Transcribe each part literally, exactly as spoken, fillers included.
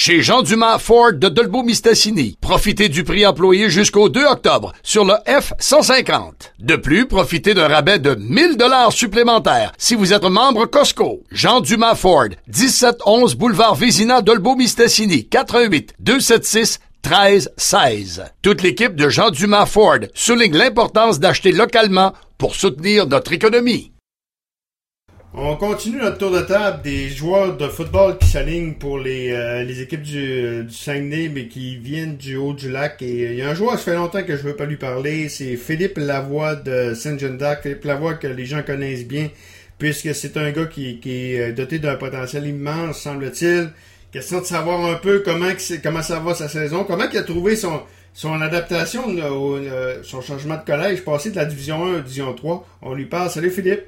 chez Jean Dumas Ford de Dolbeau-Mistassini. Profitez du prix employé jusqu'au deux octobre sur le F cent cinquante. De plus, profitez d'un rabais de mille dollars supplémentaires si vous êtes membre Costco. Jean Dumas Ford, dix-sept onze boulevard Vézina, Dolbeau-Mistassini, quatre un huit, deux sept six, treize seize. Toute l'équipe de Jean Dumas Ford souligne l'importance d'acheter localement pour soutenir notre économie. On continue notre tour de table des joueurs de football qui s'alignent pour les, euh, les équipes du, du Saguenay, mais qui viennent du Haut-du-Lac. Et il y a un joueur, ça fait longtemps que je ne veux pas lui parler, c'est Philippe Lavoie de Saint-Jean-d'Arc. Philippe Lavoie que les gens connaissent bien, puisque c'est un gars qui, qui est doté d'un potentiel immense, semble-t-il. Question de savoir un peu comment, comment ça va sa saison, comment il a trouvé son, son adaptation, au, euh, son changement de collège, passé de la division un à la division trois. On lui parle. Salut Philippe.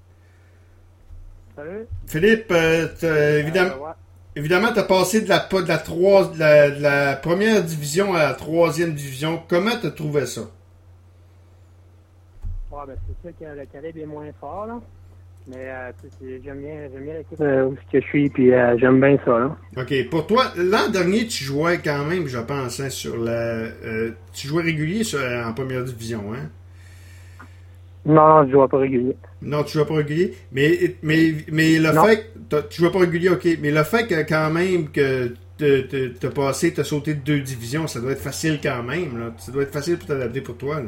Salut. Philippe, euh, évidemment, euh, ouais. évidemment, tu as passé de la, de, la trois, de, la, de la première division à la troisième division. Comment tu as trouvé ça? Ouais, ben, c'est sûr que le calibre est moins fort, là. Mais euh, j'aime bien, j'aime bien l'équipe euh, où je suis, puis euh, j'aime bien ça. Là. OK. Pour toi, l'an dernier, tu jouais quand même, je pense, hein, sur la... Euh, tu jouais régulier sur, en première division, hein? Non, je jouais pas régulier. Non, tu jouais pas régulier. Mais, mais, mais le non. fait que tu jouais pas régulier, OK. Mais le fait que quand même que tu as passé, tu as sauté de deux divisions, ça doit être facile quand même. Là. Ça doit être facile pour t'adapter pour toi. Là.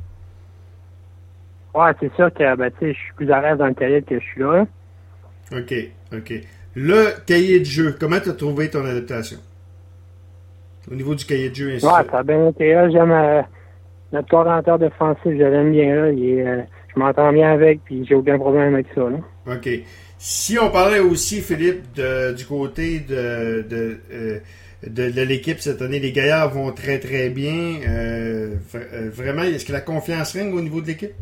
Ouais, c'est sûr que ben, je suis plus à l'aise dans le cahier que je suis là. OK, OK. Le cahier de jeu, comment tu as trouvé ton adaptation? Au niveau du cahier de jeu, ainsi Ouais, ça a bien été là. J'aime euh, notre coordinateur défensif, je l'aime bien là. Il est, euh, je m'entends bien avec, puis j'ai aucun problème avec ça. Là. OK. Si on parlait aussi, Philippe, de, du côté de, de, euh, de, de l'équipe cette année, les Gaillards vont très, très bien. Euh, vraiment, est-ce que la confiance règne au niveau de l'équipe?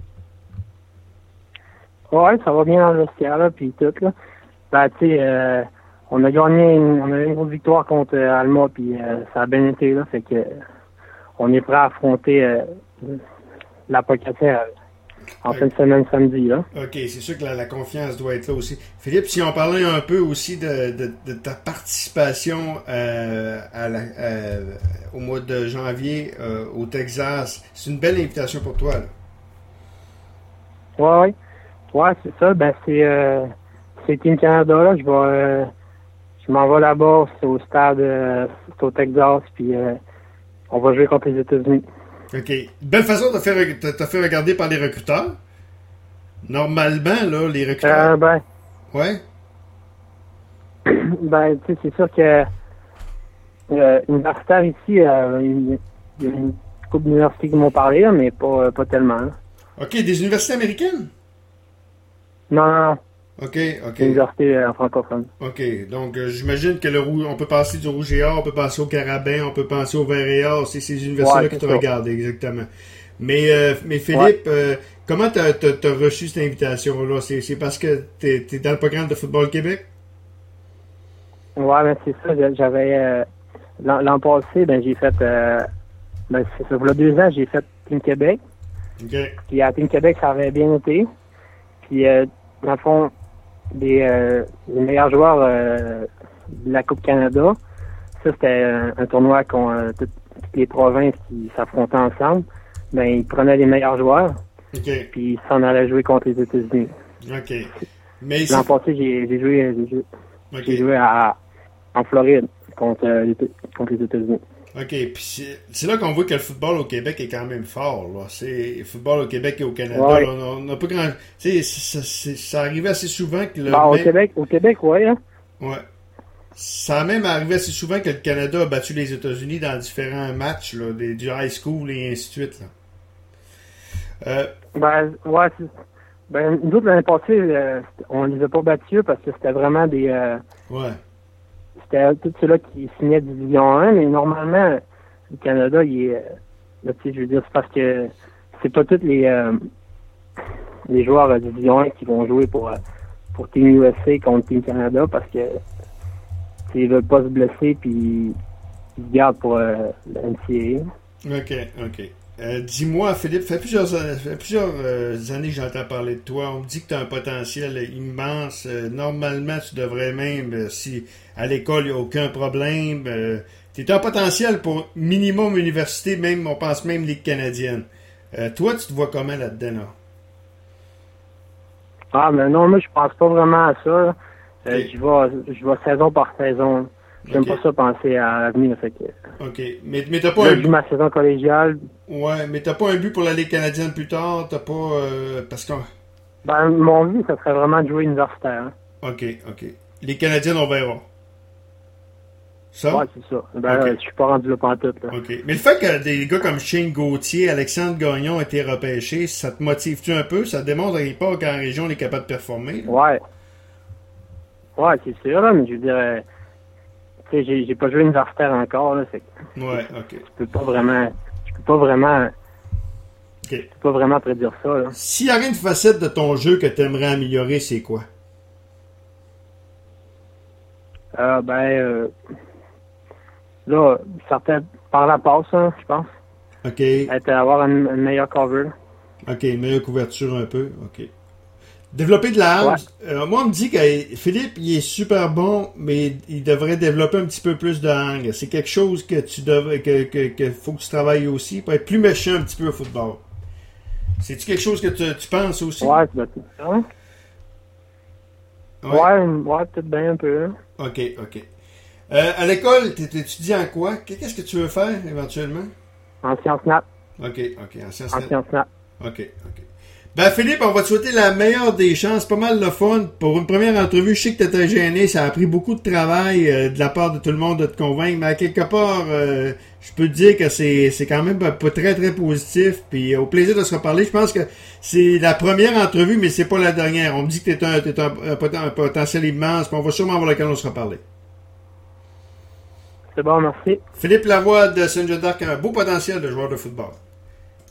Ouais, ça va bien dans le vestiaire, là, puis tout, là. Ben, tu sais, euh, on a gagné une, on a eu une grosse victoire contre euh, Alma, puis euh, ça a bien été, là, fait que euh, on est prêt à affronter euh, la Pocatière en okay. fin de semaine samedi, là. OK, c'est sûr que la, la confiance doit être là aussi. Philippe, si on parlait un peu aussi de, de, de ta participation euh, à la, euh, au mois de janvier euh, au Texas, c'est une belle invitation pour toi, là. Ouais, ouais. Ouais, c'est ça. Ben, c'est, euh, c'est Team Canada, là. Je vais, euh, je m'en vais là-bas, c'est au stade, euh, c'est au Texas, puis euh, on va jouer contre les États-Unis. OK. Belle façon de faire, te, te faire regarder par les recruteurs. Normalement, là, les recruteurs. Euh, ben. Ouais. Ben, tu sais, c'est sûr que, euh, universitaire ici, euh, il y a une couple d'universités qui m'ont parlé, là, mais pas, pas tellement, là. OK. Des universités américaines? Non, non, non. OK, OK. Université euh, francophone. OK. Donc, euh, j'imagine que le rouge, on peut passer du rouge et or, on peut passer au carabin, on peut passer au vert et or. C'est ces universités-là ouais, qui te regardent, exactement. Mais, euh, mais Philippe, ouais. euh, comment tu as reçu cette invitation-là? C'est, c'est parce que tu es dans le programme de Football Québec? Ouais, ben c'est ça. J'avais... Euh, l'an, l'an passé, ben j'ai fait... Euh, ben c'est ça. Il y a deux ans, j'ai fait Team Québec. OK. Puis à Team Québec, ça avait bien été. Puis, euh, dans le fond, des, euh, les meilleurs joueurs euh, de la Coupe Canada, ça, c'était un, un tournoi qu'on euh, toutes, toutes les provinces qui s'affrontaient ensemble. Ben, ils prenaient les meilleurs joueurs. OK. Puis, ils s'en allaient jouer contre les États-Unis. OK. Mais L'an passé, j'ai, j'ai joué, j'ai joué, okay. j'ai joué à, en Floride contre, euh, les, contre les États-Unis. OK. Puis c'est, c'est là qu'on voit que le football au Québec est quand même fort. Là. C'est le football au Québec et au Canada. Ouais. Là, on n'a pas grand. Tu sais, ça, ça, ça arrivait assez souvent que le. Bah, au même... Québec, au Québec, ouais. Hein? Ouais. Ça a même arrivé assez souvent que le Canada a battu les États-Unis dans différents matchs, là, des, du high school et ainsi de suite. Là. Euh... Ben, ouais. C'est... Ben, nous autres, l'année passée, euh, on les a pas battus parce que c'était vraiment des. Euh... Ouais. C'était tous ceux-là qui signaient Division un, mais normalement, le Canada, il est. Là, tu sais, je veux dire, c'est parce que c'est pas tous les, euh, les joueurs de Division un qui vont jouer pour, pour Team U S A contre Team Canada parce que ils veulent pas se blesser puis ils se gardent pour euh, le N C A A. OK, OK. Euh, dis-moi, Philippe, ça fait plusieurs, ça fait plusieurs euh, années que j'entends parler de toi. On me dit que tu as un potentiel immense. Euh, normalement, tu devrais même, euh, si à l'école, il n'y a aucun problème, euh, tu as un potentiel pour minimum université, même on pense même Ligue canadienne. Euh, toi, tu te vois comment là-dedans? Là? Ah, mais non, moi, je pense pas vraiment à ça. Euh, Okay. Je vais, je vais saison par saison. J'aime Okay. pas ça penser à l'avenir. Fait que, OK. Mais, mais t'as pas là, un je joue but. ma saison collégiale. Ouais, mais t'as pas un but pour la Ligue canadienne plus tard. T'as pas. Euh, parce que. Ben, mon but, ça serait vraiment de jouer universitaire. Hein. OK, OK. Les Canadiennes, on verra. Ça? Ouais, c'est ça. Ben, Okay. là, je suis pas rendu là pantoute, là. OK. Mais le fait que des gars comme Shane Gauthier, Alexandre Gagnon ont été repêchés, ça te motive-tu un peu? Ça démontre à l'époque qu'en région, on est capable de performer. Là? Ouais. Ouais, c'est sûr, là, mais je veux dire, euh, tu sais, j'ai, j'ai pas joué universitaire encore, là, fait que Ouais, OK. je peux pas vraiment, je peux pas vraiment, OK. je peux pas vraiment prédire ça, là. S'il y avait une facette de ton jeu que tu aimerais améliorer, c'est quoi? Euh, ben, euh, là, certains, par la passe, hein, je pense. OK. Être, avoir une, une meilleure cover. OK, une meilleure couverture un peu. OK. Développer de la Ouais. hanche. Euh, moi, on me dit que Philippe, il est super bon, mais il devrait développer un petit peu plus de hang. C'est quelque chose que tu devrais, que, que, que faut que tu travailles aussi pour être plus méchant un petit peu au football. C'est-tu quelque chose que tu, tu penses aussi? Ouais, c'est peut-être ça. Ouais, ouais, ouais, peut-être bien un peu, hein. OK, OK. Euh, à l'école, tu étudies en quoi? Qu'est-ce que tu veux faire éventuellement? En sciences nat. OK, OK. En sciences En nat. sciences nat. OK, OK. Ben, Philippe, on va te souhaiter la meilleure des chances. Pas mal de fun. Pour une première entrevue, je sais que tu étais gêné. Ça a pris beaucoup de travail euh, de la part de tout le monde de te convaincre. Mais à quelque part, euh, je peux te dire que c'est, c'est quand même pas très, très positif. Puis au plaisir de se reparler. Je pense que c'est la première entrevue, mais c'est pas la dernière. On me dit que t'es un, t'es un, un, poten- un potentiel immense. Puis on va sûrement avoir l'occasion de se reparler. C'est bon, merci. Philippe Lavoie de Saint-Jean d'Arc a un beau potentiel de joueur de football.